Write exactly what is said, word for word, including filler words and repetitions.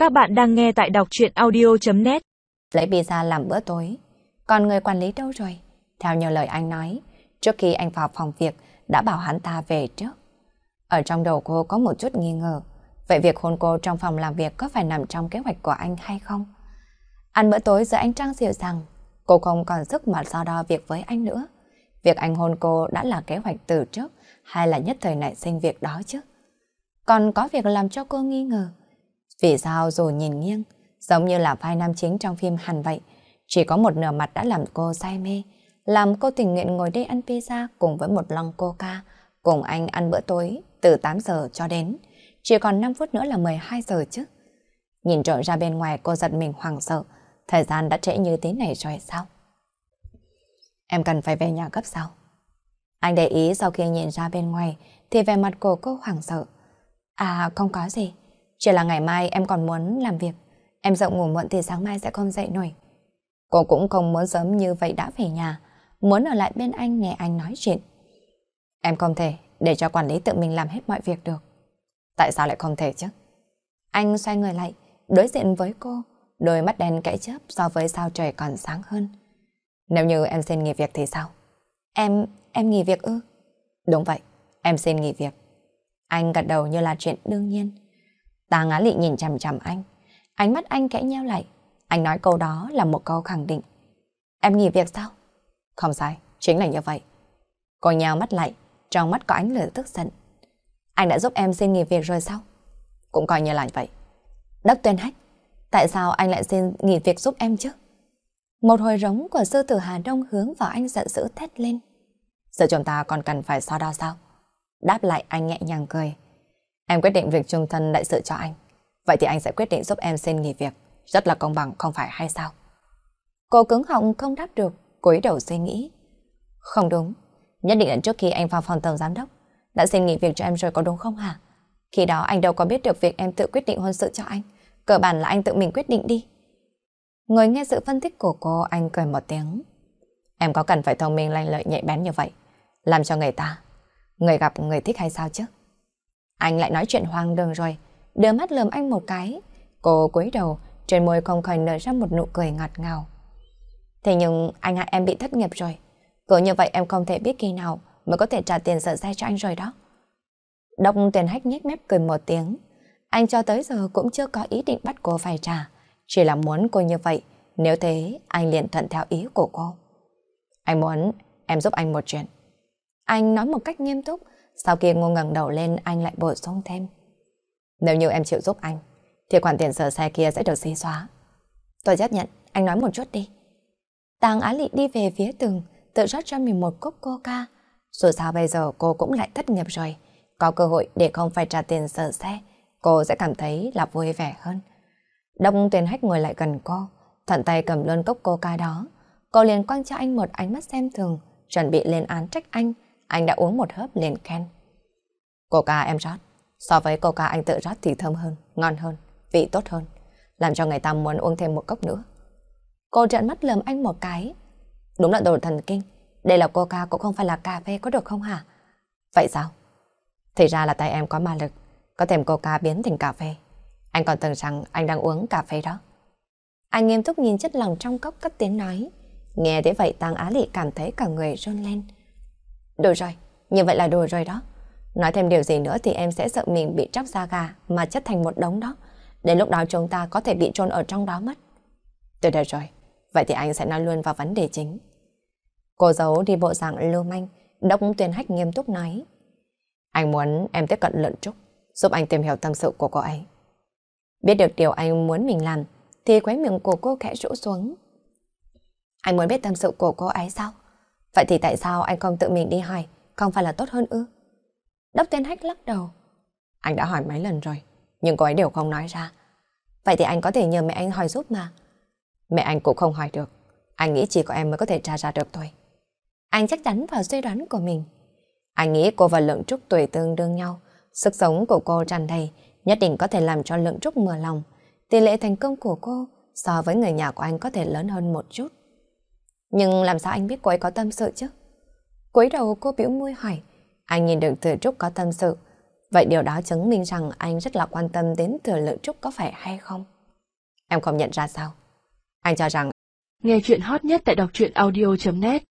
Các bạn đang nghe tại đọc truyện audio chấm net. Lấy pizza làm bữa tối. Còn người quản lý đâu rồi? Theo như lời anh nói, trước khi anh vào phòng việc đã bảo hắn ta về trước. Ở trong đầu cô có một chút nghi ngờ. Vậy việc hôn cô trong phòng làm việc có phải nằm trong kế hoạch của anh hay không? Ăn bữa tối giữa ánh trăng dịu dàng, cô không còn sức mà so đo việc với anh nữa. Việc anh hôn cô đã là kế hoạch từ trước hay là nhất thời nảy sinh việc đó chứ? Còn có việc làm cho cô nghi ngờ. Vì sao dù nhìn nghiêng, giống như là vai nam chính trong phim Hàn vậy, chỉ có một nửa mặt đã làm cô say mê, làm cô tình nguyện ngồi đây ăn pizza cùng với một lon coca, cùng anh ăn bữa tối từ tám giờ cho đến, chỉ còn năm phút nữa là mười hai giờ chứ. Nhìn trộm ra bên ngoài cô giật mình hoảng sợ, thời gian đã trễ như thế này rồi sao? Em cần phải về nhà gấp sao? Anh để ý sau khi nhìn ra bên ngoài thì vẻ mặt của cô hoảng sợ. À không có gì, chỉ là ngày mai em còn muốn làm việc. Em sợ ngủ muộn thì sáng mai sẽ không dậy nổi. Cô cũng không muốn sớm như vậy đã về nhà, muốn ở lại bên anh nghe anh nói chuyện. Em không thể để cho quản lý tự mình làm hết mọi việc được. Tại sao lại không thể chứ? Anh xoay người lại, đối diện với cô, đôi mắt đen kẽ chớp so với sao trời còn sáng hơn. Nếu như em xin nghỉ việc thì sao? Em, em nghỉ việc ư? Đúng vậy, em xin nghỉ việc. Anh gật đầu như là chuyện đương nhiên. Tà Ngá Lị nhìn chằm chằm anh, ánh mắt anh kẽ nheo lại. Anh nói câu đó là một câu khẳng định. Em nghỉ việc sao? Không sai, chính là như vậy. Cô nheo mắt lại, trong mắt có ánh lửa tức giận. Anh đã giúp em xin nghỉ việc rồi sao? Cũng coi như là vậy. Đốc Tuyên Hách, tại sao anh lại xin nghỉ việc giúp em chứ? Một hồi rống của sư tử Hà Đông hướng vào anh giận dữ thét lên. Giờ chúng ta còn cần phải so đo sao? Đáp lại anh nhẹ nhàng cười. Em quyết định việc chung thân đại sự cho anh. Vậy thì anh sẽ quyết định giúp em xin nghỉ việc. Rất là công bằng không phải hay sao? Cô cứng họng không đáp được, cúi đầu suy nghĩ. Không đúng, nhất định là trước khi anh vào phòng tổng giám đốc đã xin nghỉ việc cho em rồi có đúng không hả? Khi đó anh đâu có biết được việc em tự quyết định hôn sự cho anh. Cơ bản là anh tự mình quyết định đi. Ngồi nghe sự phân tích của cô, anh cười một tiếng. Em có cần phải thông minh lanh lợi nhạy bén như vậy, làm cho người ta, người gặp người thích hay sao chứ? Anh lại nói chuyện hoang đường rồi, đưa mắt lườm anh một cái. Cô cúi đầu, trên môi không khỏi nở ra một nụ cười ngọt ngào. Thế nhưng anh hại em bị thất nghiệp rồi. Cứ như vậy em không thể biết khi nào mới có thể trả tiền sửa xe cho anh rồi đó. Đốc Tuyên Hách nhếch mép cười một tiếng. Anh cho tới giờ cũng chưa có ý định bắt cô phải trả, chỉ là muốn cô như vậy. Nếu thế, anh liền thuận theo ý của cô. Anh muốn em giúp anh một chuyện. Anh nói một cách nghiêm túc. Sau khi Ngô ngẩng đầu lên, anh lại bổ sung thêm. Nếu như em chịu giúp anh, thì khoản tiền sửa xe kia sẽ được xí xóa. Tôi chấp nhận, anh nói một chút đi. Tàng Á Lị đi về phía tường, tự rót cho mình một cốc coca. Dù sao bây giờ cô cũng lại thất nghiệp rồi, có cơ hội để không phải trả tiền sửa xe, cô sẽ cảm thấy là vui vẻ hơn. Đông Tuyên Hách ngồi lại gần cô, thuận tay cầm luôn cốc coca đó. Cô liền quăng cho anh một ánh mắt xem thường, chuẩn bị lên án trách anh. Anh đã uống một hớp liền khen. Coca em rót, so với coca anh tự rót thì thơm hơn, ngon hơn, vị tốt hơn, làm cho người ta muốn uống thêm một cốc nữa. Cô trợn mắt lườm anh một cái. Đúng là đồ thần kinh, đây là coca cũng không phải là cà phê, có được không hả? Vậy sao? Thì ra là tay em có ma lực, có thêm coca biến thành cà phê. Anh còn tưởng rằng anh đang uống cà phê đó. Anh nghiêm túc nhìn chất lỏng trong cốc cất tiếng nói. Nghe thế vậy Tàng Á Lị cảm thấy cả người run lên. Đủ rồi, như vậy là đủ rồi đó. Nói thêm điều gì nữa thì em sẽ sợ mình bị tróc da gà mà chất thành một đống đó. Đến lúc đó chúng ta có thể bị chôn ở trong đó mất. Tôi được rồi, vậy thì anh sẽ nói luôn vào vấn đề chính. Cô giấu đi bộ dạng lưu manh, Đốc Tuyên Hách nghiêm túc nói. Anh muốn em tiếp cận Lợn Trúc, giúp anh tìm hiểu tâm sự của cô ấy. Biết được điều anh muốn mình làm, thì khóe miệng của cô khẽ rũ xuống. Anh muốn biết tâm sự của cô ấy sao? Vậy thì tại sao anh không tự mình đi hỏi, không phải là tốt hơn ư? Đốc Tuyên Hách lắc đầu. Anh đã hỏi mấy lần rồi, nhưng cô ấy đều không nói ra. Vậy thì anh có thể nhờ mẹ anh hỏi giúp mà. Mẹ anh cũng không hỏi được. Anh nghĩ chỉ có em mới có thể tra ra được thôi. Anh chắc chắn vào suy đoán của mình. Anh nghĩ cô và Lượng Trúc tuổi tương đương nhau. Sức sống của cô tràn đầy, nhất định có thể làm cho Lượng Trúc mưa lòng. Tỷ lệ thành công của cô so với người nhà của anh có thể lớn hơn một chút. Nhưng làm sao anh biết cô ấy có tâm sự chứ? Cúi đầu cô bĩu môi hỏi. Anh nhìn được Từ Trúc có tâm sự. Vậy điều đó chứng minh rằng anh rất là quan tâm đến Thừa Lượng Trúc có phải hay không? Em không nhận ra sao? Anh cho rằng Nghe chuyện hot nhất tại đọc truyện audio chấm net